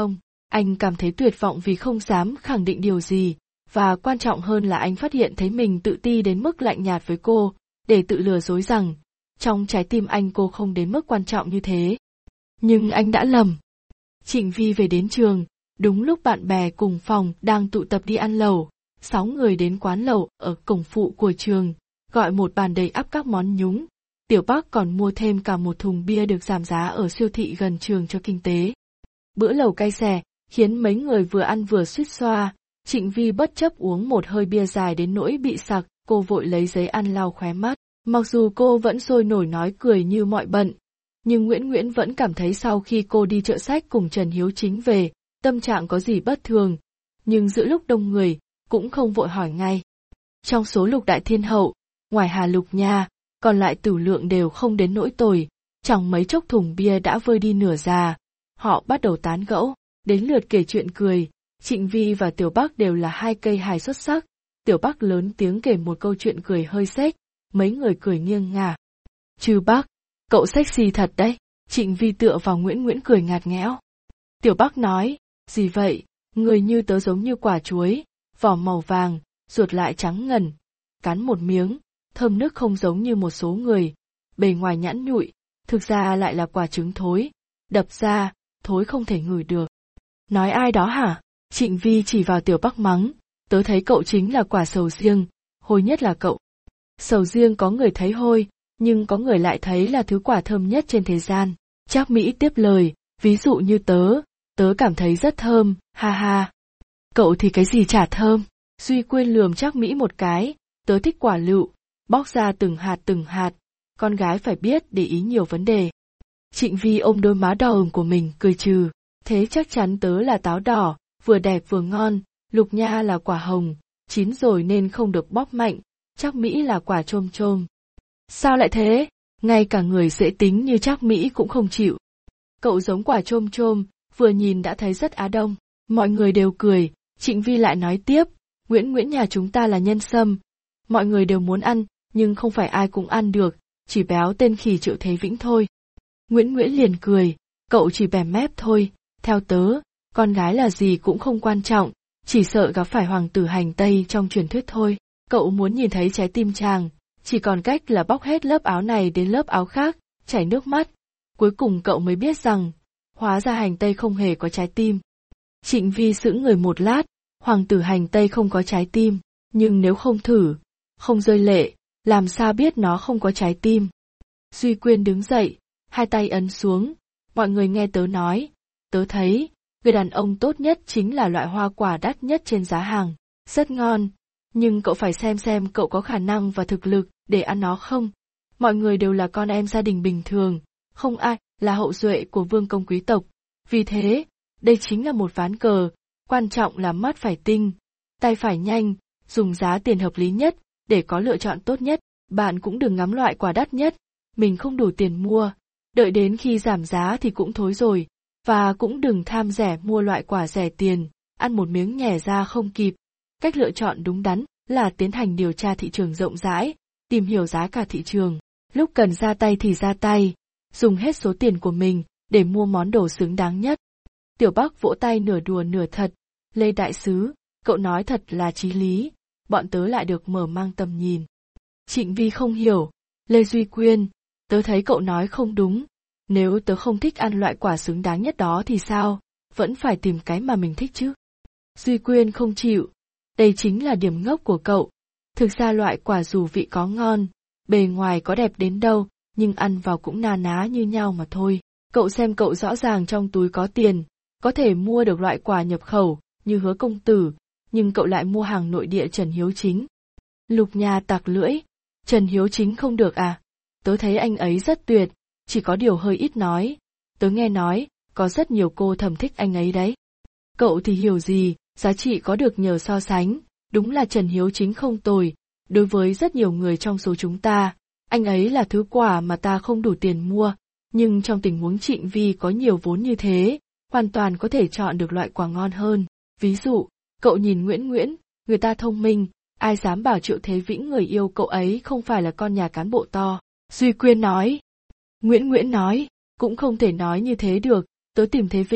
Anh cảm thấy tuyệt vọng vì không dám khẳng định điều gì, và quan trọng hơn là anh phát hiện thấy mình tự ti đến mức lạnh nhạt với cô, để tự lừa dối rằng, trong trái tim anh cô không đến mức quan trọng như thế. Nhưng anh đã lầm. Trịnh Vi về đến trường, đúng lúc bạn bè cùng phòng đang tụ tập đi ăn lẩu, sáu người đến quán lẩu ở cổng phụ của trường, gọi một bàn đầy ắp các món nhúng. Tiểu Bắc còn mua thêm cả một thùng bia được giảm giá ở siêu thị gần trường cho kinh tế. Bữa lẩu cay xè, khiến mấy người vừa ăn vừa suýt xoa. Trịnh Vi bất chấp uống một hơi bia dài đến nỗi bị sặc, cô vội lấy giấy ăn lau khóe mắt. Mặc dù cô vẫn sôi nổi nói cười như mọi bận, nhưng Nguyễn Nguyễn vẫn cảm thấy sau khi cô đi chợ sách cùng Trần Hiếu Chính về, tâm trạng có gì bất thường, nhưng giữa lúc đông người, cũng không vội hỏi ngay. Trong số Lục Đại Thiên Hậu, ngoài Hà Lục Nha, còn lại Tửu Lượng đều không đến nỗi tồi, chẳng mấy chốc thùng bia đã vơi đi nửa già. Họ bắt đầu tán gẫu, đến lượt kể chuyện cười. Trịnh Vi và Tiểu Bắc đều là hai cây hài xuất sắc. Tiểu Bắc lớn tiếng kể một câu chuyện cười hơi xếch, mấy người cười nghiêng ngả. Chư Bắc, cậu sexy thật đấy. Trịnh Vi tựa vào Nguyễn Nguyễn cười ngặt nghẽo. Tiểu Bắc nói, gì vậy, người như tớ giống như quả chuối, vỏ màu vàng, ruột lại trắng ngần. Cắn một miếng, thơm nước không giống như một số người, bề ngoài nhẵn nhụi, thực ra lại là quả trứng thối, đập ra, thối không thể ngửi được. Nói ai đó hả? Trịnh Vi chỉ vào Tiểu Bắc mắng, tớ thấy cậu chính là quả sầu riêng, hôi nhất là cậu. Sầu riêng có người thấy hôi, nhưng có người lại thấy là thứ quả thơm nhất trên thế gian. Trác Mỹ tiếp lời, ví dụ như tớ, tớ cảm thấy rất thơm, ha ha. Cậu thì cái gì chả thơm. Duy Quyên lườm Trác Mỹ một cái, tớ thích quả lựu, bóc ra từng hạt từng hạt, con gái phải biết để ý nhiều vấn đề. Trịnh Vi ôm đôi má đỏ ửng của mình cười trừ, thế chắc chắn tớ là táo đỏ, vừa đẹp vừa ngon, Lục Nha là quả hồng, chín rồi nên không được bóp mạnh, Trác Mỹ là quả chôm chôm. Sao lại thế? Ngay cả người dễ tính như Trác Mỹ cũng không chịu. Cậu giống quả chôm chôm, vừa nhìn đã thấy rất Á Đông. Mọi người đều cười, Trịnh Vi lại nói tiếp, Nguyễn Nguyễn nhà chúng ta là nhân sâm. Mọi người đều muốn ăn, nhưng không phải ai cũng ăn được, chỉ béo tên khỉ Triệu Thế Vĩnh thôi. Nguyễn Nguyễn liền cười, cậu chỉ bèm mép thôi, theo tớ, con gái là gì cũng không quan trọng, chỉ sợ gặp phải hoàng tử hành tây trong truyền thuyết thôi. Cậu muốn nhìn thấy trái tim chàng, chỉ còn cách là bóc hết lớp áo này đến lớp áo khác, chảy nước mắt. Cuối cùng cậu mới biết rằng, hóa ra hành tây không hề có trái tim. Trịnh Vi sững người một lát, hoàng tử hành tây không có trái tim, nhưng nếu không thử, không rơi lệ, làm sao biết nó không có trái tim. Duy Quyên đứng dậy, hai tay ấn xuống, mọi người nghe tớ nói, tớ thấy, người đàn ông tốt nhất chính là loại hoa quả đắt nhất trên giá hàng, rất ngon, nhưng cậu phải xem xem cậu có khả năng và thực lực để ăn nó không. Mọi người đều là con em gia đình bình thường, không ai là hậu duệ của vương công quý tộc, vì thế, đây chính là một ván cờ, quan trọng là mắt phải tinh, tay phải nhanh, dùng giá tiền hợp lý nhất, để có lựa chọn tốt nhất. Bạn cũng đừng ngắm loại quả đắt nhất, mình không đủ tiền mua, đợi đến khi giảm giá thì cũng thối rồi, và cũng đừng tham rẻ mua loại quả rẻ tiền, ăn một miếng nhè ra không kịp. Cách lựa chọn đúng đắn là tiến hành điều tra thị trường rộng rãi, tìm hiểu giá cả thị trường, lúc cần ra tay thì ra tay, dùng hết số tiền của mình để mua món đồ xứng đáng nhất. Tiểu Bắc vỗ tay nửa đùa nửa thật, Lê Đại Sứ, cậu nói thật là chí lý, bọn tớ lại được mở mang tầm nhìn. Trịnh Vi không hiểu, Lê Duy Quyên, tớ thấy cậu nói không đúng, nếu tớ không thích ăn loại quả xứng đáng nhất đó thì sao, vẫn phải tìm cái mà mình thích chứ. Duy Quyên không chịu, đây chính là điểm ngốc của cậu, thực ra loại quả dù vị có ngon, bề ngoài có đẹp đến đâu, nhưng ăn vào cũng na ná như nhau mà thôi. Cậu xem cậu rõ ràng trong túi có tiền, có thể mua được loại quả nhập khẩu, như Hứa công tử, nhưng cậu lại mua hàng nội địa Trần Hiếu Chính. Lục Nha tặc lưỡi, Trần Hiếu Chính không được à, tớ thấy anh ấy rất tuyệt, chỉ có điều hơi ít nói, tớ nghe nói, có rất nhiều cô thầm thích anh ấy đấy. Cậu thì hiểu gì, giá trị có được nhờ so sánh, đúng là Trần Hiếu Chính không tồi, đối với rất nhiều người trong số chúng ta, anh ấy là thứ quả mà ta không đủ tiền mua, nhưng trong tình huống Trịnh Vi có nhiều vốn như thế, hoàn toàn có thể chọn được loại quả ngon hơn. Ví dụ, cậu nhìn Nguyễn Nguyễn, người ta thông minh, ai dám bảo Triệu Thế Vĩnh người yêu cậu ấy không phải là con nhà cán bộ to. Duy Quyên nói. Nguyễn Nguyễn nói, cũng không thể nói như thế được, tớ tìm Thế Vĩnh,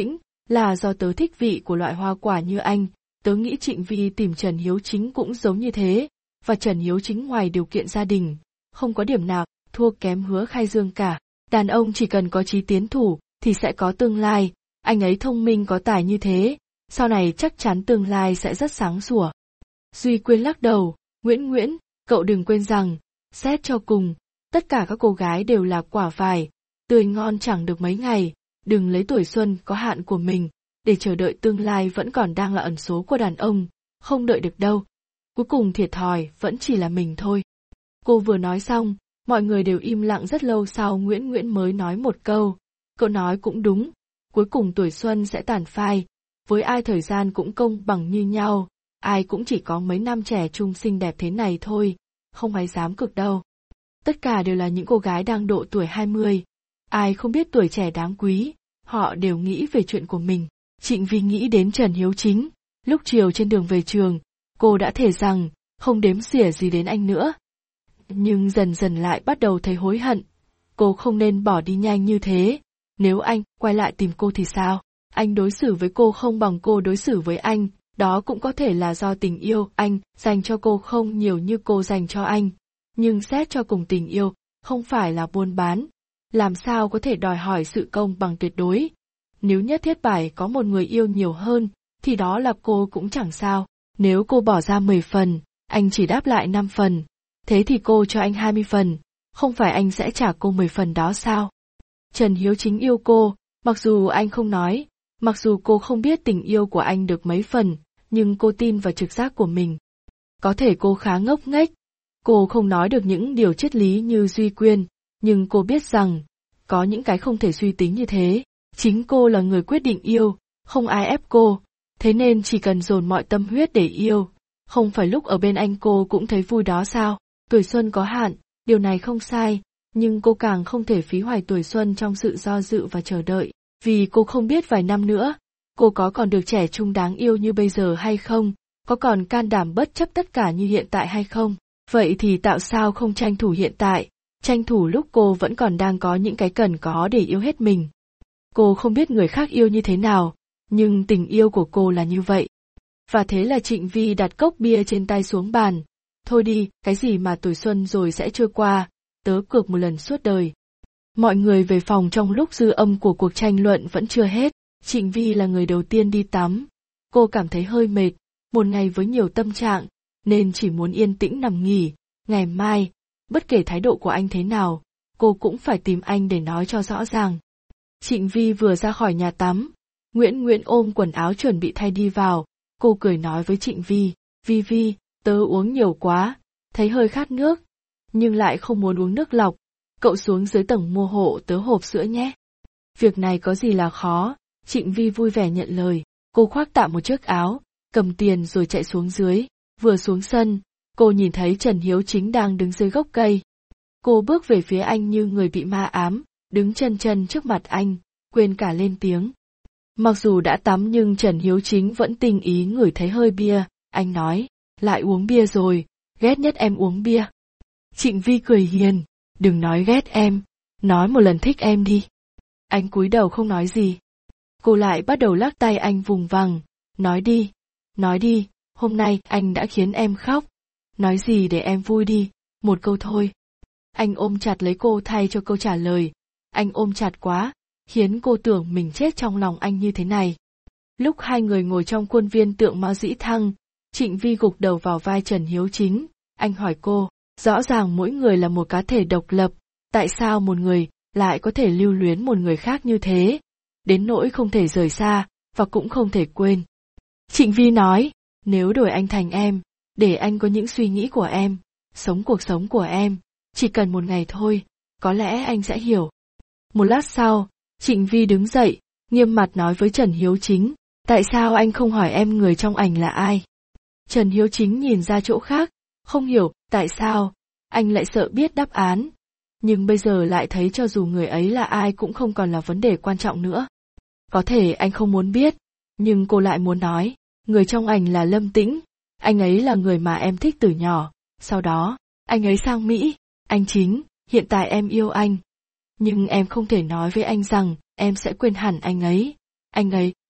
là do tớ thích vị của loại hoa quả như anh, tớ nghĩ Trịnh Vi tìm Trần Hiếu Chính cũng giống như thế, và Trần Hiếu Chính ngoài điều kiện gia đình, không có điểm nào thua kém Hứa Khai Dương cả. Đàn ông chỉ cần có chí tiến thủ thì sẽ có tương lai, anh ấy thông minh có tài như thế, sau này chắc chắn tương lai sẽ rất sáng sủa. Duy Quyên lắc đầu, Nguyễn Nguyễn, cậu đừng quên rằng, xét cho cùng, tất cả các cô gái đều là quả vải, tươi ngon chẳng được mấy ngày, đừng lấy tuổi xuân có hạn của mình, để chờ đợi tương lai vẫn còn đang là ẩn số của đàn ông, không đợi được đâu. Cuối cùng thiệt thòi vẫn chỉ là mình thôi. Cô vừa nói xong, mọi người đều im lặng rất lâu sau Nguyễn Nguyễn mới nói một câu, cậu nói cũng đúng, cuối cùng tuổi xuân sẽ tàn phai, với ai thời gian cũng công bằng như nhau, ai cũng chỉ có mấy năm trẻ trung xinh đẹp thế này thôi, không ai dám cực đâu. Tất cả đều là những cô gái đang độ tuổi hai mươi, ai không biết tuổi trẻ đáng quý, họ đều nghĩ về chuyện của mình. Trịnh Vi nghĩ đến Trần Hiếu Chính, lúc chiều trên đường về trường, cô đã thề rằng, không đếm xỉa gì đến anh nữa. Nhưng dần dần lại bắt đầu thấy hối hận. Cô không nên bỏ đi nhanh như thế, nếu anh quay lại tìm cô thì sao? Anh đối xử với cô không bằng cô đối xử với anh, đó cũng có thể là do tình yêu anh dành cho cô không nhiều như cô dành cho anh. Nhưng xét cho cùng tình yêu, không phải là buôn bán. Làm sao có thể đòi hỏi sự công bằng tuyệt đối? Nếu nhất thiết phải có một người yêu nhiều hơn, thì đó là cô cũng chẳng sao. Nếu cô bỏ ra mười phần, anh chỉ đáp lại năm phần. Thế thì cô cho anh hai mươi phần, không phải anh sẽ trả cô mười phần đó sao? Trần Hiếu Chính yêu cô, mặc dù anh không nói, mặc dù cô không biết tình yêu của anh được mấy phần, nhưng cô tin vào trực giác của mình. Có thể cô khá ngốc nghếch, cô không nói được những điều triết lý như Duy Quyên, nhưng cô biết rằng, có những cái không thể suy tính như thế, chính cô là người quyết định yêu, không ai ép cô, thế nên chỉ cần dồn mọi tâm huyết để yêu, không phải lúc ở bên anh cô cũng thấy vui đó sao? Tuổi xuân có hạn, điều này không sai, nhưng cô càng không thể phí hoài tuổi xuân trong sự do dự và chờ đợi, vì cô không biết vài năm nữa, cô có còn được trẻ trung đáng yêu như bây giờ hay không, có còn can đảm bất chấp tất cả như hiện tại hay không. Vậy thì tạo sao không tranh thủ hiện tại, tranh thủ lúc cô vẫn còn đang có những cái cần có để yêu hết mình. Cô không biết người khác yêu như thế nào, nhưng tình yêu của cô là như vậy. Và thế là Trịnh Vi đặt cốc bia trên tay xuống bàn. Thôi đi, cái gì mà tuổi xuân rồi sẽ trôi qua, tớ cược một lần suốt đời. Mọi người về phòng trong lúc dư âm của cuộc tranh luận vẫn chưa hết. Trịnh Vi là người đầu tiên đi tắm. Cô cảm thấy hơi mệt, một ngày với nhiều tâm trạng, nên chỉ muốn yên tĩnh nằm nghỉ. Ngày mai, bất kể thái độ của anh thế nào, cô cũng phải tìm anh để nói cho rõ ràng. Trịnh Vi vừa ra khỏi nhà tắm, Nguyễn Nguyễn ôm quần áo chuẩn bị thay đi vào, cô cười nói với Trịnh Vi, Vi Vi, tớ uống nhiều quá, thấy hơi khát nước, nhưng lại không muốn uống nước lọc, cậu xuống dưới tầng mua hộ tớ hộp sữa nhé. Việc này có gì là khó, Trịnh Vi vui vẻ nhận lời, cô khoác tạm một chiếc áo, cầm tiền rồi chạy xuống dưới, vừa xuống sân, cô nhìn thấy Trần Hiếu Chính đang đứng dưới gốc cây. Cô bước về phía anh như người bị ma ám, đứng chân chân trước mặt anh, quên cả lên tiếng. Mặc dù đã tắm nhưng Trần Hiếu Chính vẫn tinh ý ngửi thấy hơi bia, anh nói, lại uống bia rồi, ghét nhất em uống bia. Trịnh Vi cười hiền, đừng nói ghét em, nói một lần thích em đi. Anh cúi đầu không nói gì. Cô lại bắt đầu lắc tay anh vùng vằng, nói đi, nói đi, hôm nay anh đã khiến em khóc. Nói gì để em vui đi, một câu thôi. Anh ôm chặt lấy cô thay cho câu trả lời. Anh ôm chặt quá, khiến cô tưởng mình chết trong lòng anh như thế này. Lúc hai người ngồi trong khuôn viên tượng Mao Dĩ Thăng, Trịnh Vi gục đầu vào vai Trần Hiếu Chính. Anh hỏi cô, rõ ràng mỗi người là một cá thể độc lập, tại sao một người lại có thể lưu luyến một người khác như thế, đến nỗi không thể rời xa, và cũng không thể quên. Trịnh Vi nói, nếu đổi anh thành em, để anh có những suy nghĩ của em, sống cuộc sống của em, chỉ cần một ngày thôi, có lẽ anh sẽ hiểu. Một lát sau, Trịnh Vi đứng dậy, nghiêm mặt nói với Trần Hiếu Chính, tại sao anh không hỏi em người trong ảnh là ai? Trần Hiếu Chính nhìn ra chỗ khác, không hiểu tại sao, anh lại sợ biết đáp án. Nhưng bây giờ lại thấy cho dù người ấy là ai cũng không còn là vấn đề quan trọng nữa. Có thể anh không muốn biết, nhưng cô lại muốn nói, người trong ảnh là Lâm Tĩnh, anh ấy là người mà em thích từ nhỏ, sau đó, anh ấy sang Mỹ, anh Chính, hiện tại em yêu anh. Nhưng em không thể nói với anh rằng, em sẽ quên hẳn anh ấy. Anh ấy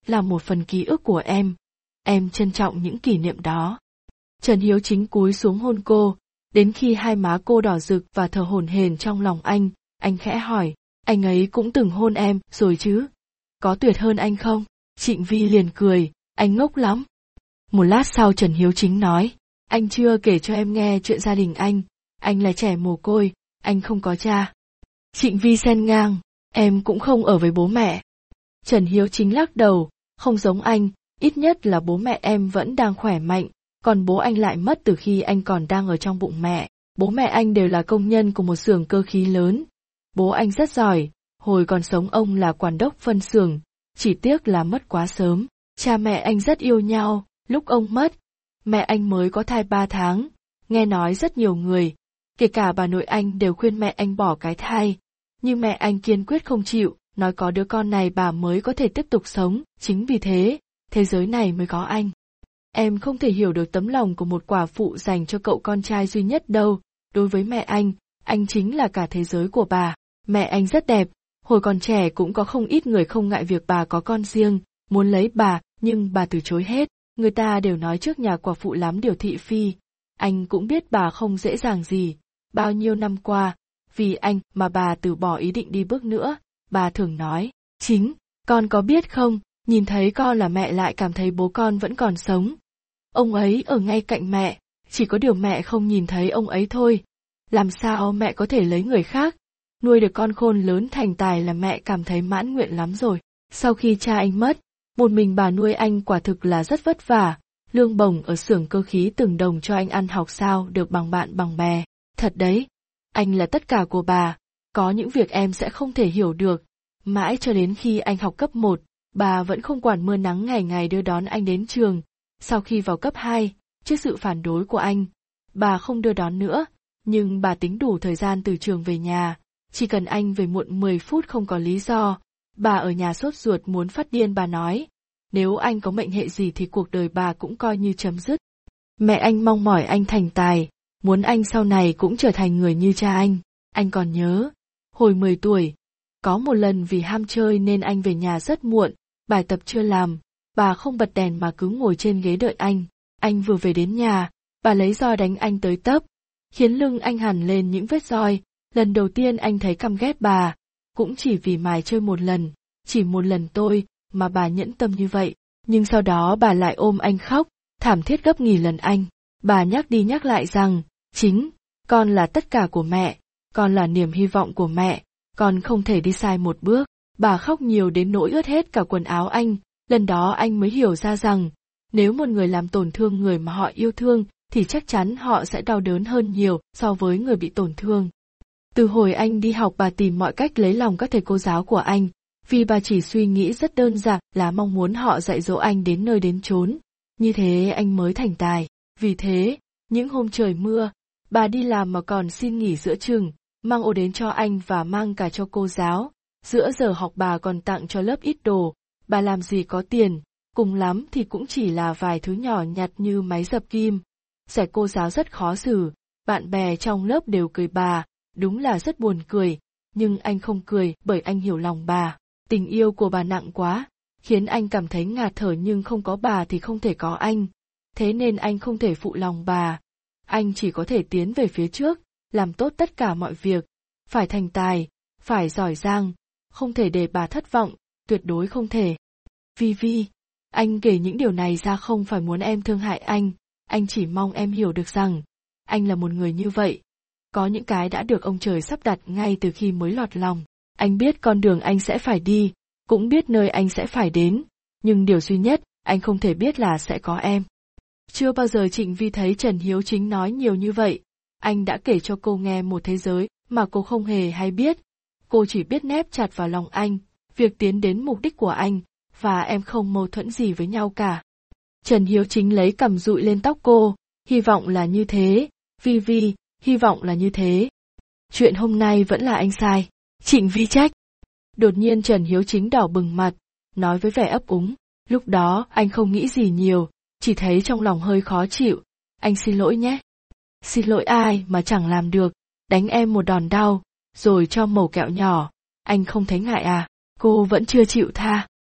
là một phần ký ức của em. Em trân trọng những kỷ niệm đó. Trần Hiếu Chính cúi xuống hôn cô, đến khi hai má cô đỏ rực và thở hổn hển trong lòng anh, anh khẽ hỏi, anh ấy cũng từng hôn em rồi chứ? Có tuyệt hơn anh không? Trịnh Vi liền cười, anh ngốc lắm. Một lát sau Trần Hiếu Chính nói, anh chưa kể cho em nghe chuyện gia đình anh, anh là trẻ mồ côi, anh không có cha. Trịnh Vi xen ngang, em cũng không ở với bố mẹ. Trần Hiếu Chính lắc đầu, không giống anh, ít nhất là bố mẹ em vẫn đang khỏe mạnh, còn bố anh lại mất từ khi anh còn đang ở trong bụng mẹ. Bố mẹ anh đều là công nhân của một xưởng cơ khí lớn. Bố anh rất giỏi, hồi còn sống ông là quản đốc phân xưởng, chỉ tiếc là mất quá sớm. Cha mẹ anh rất yêu nhau, lúc ông mất, mẹ anh mới có thai ba tháng, nghe nói rất nhiều người, kể cả bà nội anh đều khuyên mẹ anh bỏ cái thai, nhưng mẹ anh kiên quyết không chịu, nói có đứa con này bà mới có thể tiếp tục sống, chính vì thế, thế giới này mới có anh. Em không thể hiểu được tấm lòng của một quả phụ dành cho cậu con trai duy nhất đâu, đối với mẹ anh, anh chính là cả thế giới của bà. Mẹ anh rất đẹp, hồi còn trẻ cũng có không ít người không ngại việc bà có con riêng, muốn lấy bà, nhưng bà từ chối hết. Người ta đều nói trước nhà quả phụ lắm điều thị phi. Anh cũng biết bà không dễ dàng gì. Bao nhiêu năm qua, vì anh mà bà từ bỏ ý định đi bước nữa. Bà thường nói, Chính, con có biết không, nhìn thấy con là mẹ lại cảm thấy bố con vẫn còn sống. Ông ấy ở ngay cạnh mẹ, chỉ có điều mẹ không nhìn thấy ông ấy thôi. Làm sao mẹ có thể lấy người khác? Nuôi được con khôn lớn thành tài là mẹ cảm thấy mãn nguyện lắm rồi. Sau khi cha anh mất, một mình bà nuôi anh quả thực là rất vất vả, lương bổng ở xưởng cơ khí từng đồng cho anh ăn học sao được bằng bạn bằng bè. Thật đấy, anh là tất cả của bà, có những việc em sẽ không thể hiểu được. Mãi cho đến khi anh học cấp một, bà vẫn không quản mưa nắng ngày ngày đưa đón anh đến trường. Sau khi vào cấp hai, trước sự phản đối của anh, bà không đưa đón nữa, nhưng bà tính đủ thời gian từ trường về nhà, chỉ cần anh về muộn mười phút không có lý do. Bà ở nhà sốt ruột muốn phát điên. Bà nói, nếu anh có mệnh hệ gì thì cuộc đời bà cũng coi như chấm dứt. Mẹ anh mong mỏi anh thành tài, muốn anh sau này cũng trở thành người như cha anh. Anh còn nhớ, hồi mười tuổi, có một lần vì ham chơi nên anh về nhà rất muộn, bài tập chưa làm, bà không bật đèn mà cứ ngồi trên ghế đợi anh. Anh vừa về đến nhà, bà lấy roi đánh anh tới tấp, khiến lưng anh hằn lên những vết roi. Lần đầu tiên anh thấy căm ghét bà, cũng chỉ vì mải chơi một lần, chỉ một lần tôi mà bà nhẫn tâm như vậy. Nhưng sau đó bà lại ôm anh khóc, thảm thiết gấp nghìn lần anh. Bà nhắc đi nhắc lại rằng, Chính, con là tất cả của mẹ, con là niềm hy vọng của mẹ, con không thể đi sai một bước. Bà khóc nhiều đến nỗi ướt hết cả quần áo anh, lần đó anh mới hiểu ra rằng, nếu một người làm tổn thương người mà họ yêu thương, thì chắc chắn họ sẽ đau đớn hơn nhiều so với người bị tổn thương. Từ hồi anh đi học bà tìm mọi cách lấy lòng các thầy cô giáo của anh, vì bà chỉ suy nghĩ rất đơn giản là mong muốn họ dạy dỗ anh đến nơi đến chốn, như thế anh mới thành tài. Vì thế, những hôm trời mưa, bà đi làm mà còn xin nghỉ giữa chừng, mang ô đến cho anh và mang cả cho cô giáo. Giữa giờ học bà còn tặng cho lớp ít đồ, bà làm gì có tiền, cùng lắm thì cũng chỉ là vài thứ nhỏ nhặt như máy dập kim. Giải cô giáo rất khó xử, bạn bè trong lớp đều cười bà, đúng là rất buồn cười, nhưng anh không cười bởi anh hiểu lòng bà. Tình yêu của bà nặng quá, khiến anh cảm thấy ngạt thở, nhưng không có bà thì không thể có anh. Thế nên anh không thể phụ lòng bà. Anh chỉ có thể tiến về phía trước, làm tốt tất cả mọi việc. Phải thành tài, phải giỏi giang, không thể để bà thất vọng, tuyệt đối không thể. Vi Vi, anh kể những điều này ra không phải muốn em thương hại anh, anh chỉ mong em hiểu được rằng, anh là một người như vậy. Có những cái đã được ông trời sắp đặt ngay từ khi mới lọt lòng. Anh biết con đường anh sẽ phải đi, cũng biết nơi anh sẽ phải đến, nhưng điều duy nhất anh không thể biết là sẽ có em. Chưa bao giờ Trịnh Vi thấy Trần Hiếu Chính nói nhiều như vậy. Anh đã kể cho cô nghe một thế giới mà cô không hề hay biết. Cô chỉ biết nép chặt vào lòng anh, việc tiến đến mục đích của anh, và em không mâu thuẫn gì với nhau cả. Trần Hiếu Chính lấy cằm dụi lên tóc cô, hy vọng là như thế, Vi Vi, hy vọng là như thế. Chuyện hôm nay vẫn là anh sai. Trịnh Vi trách. Đột nhiên Trần Hiếu Chính đỏ bừng mặt, nói với vẻ ấp úng. Lúc đó anh không nghĩ gì nhiều, chỉ thấy trong lòng hơi khó chịu. Anh xin lỗi nhé. Xin lỗi ai mà chẳng làm được, đánh em một đòn đau, rồi cho mẩu kẹo nhỏ. Anh không thấy ngại à? Cô vẫn chưa chịu tha.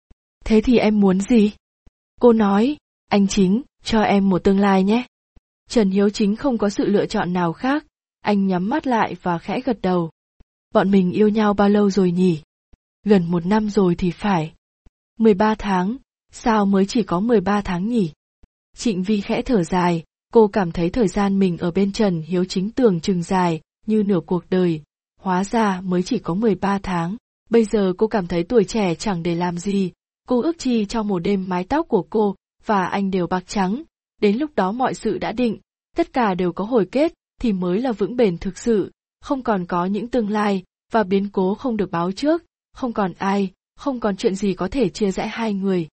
Thế thì em muốn gì? Cô nói, anh Chính, cho em một tương lai nhé. Trần Hiếu Chính không có sự lựa chọn nào khác, anh nhắm mắt lại và khẽ gật đầu. Bọn mình yêu nhau bao lâu rồi nhỉ? Gần một năm rồi thì phải. mười ba tháng, sao mới chỉ có mười ba tháng nhỉ? Trịnh Vi khẽ thở dài, cô cảm thấy thời gian mình ở bên Trần Hiếu Chính tưởng chừng dài, như nửa cuộc đời, hóa ra mới chỉ có mười ba tháng. Bây giờ cô cảm thấy tuổi trẻ chẳng để làm gì, cô ước chi trong một đêm mái tóc của cô và anh đều bạc trắng, đến lúc đó mọi sự đã định, tất cả đều có hồi kết, thì mới là vững bền thực sự, không còn có những tương lai, và biến cố không được báo trước, không còn ai, không còn chuyện gì có thể chia rẽ hai người.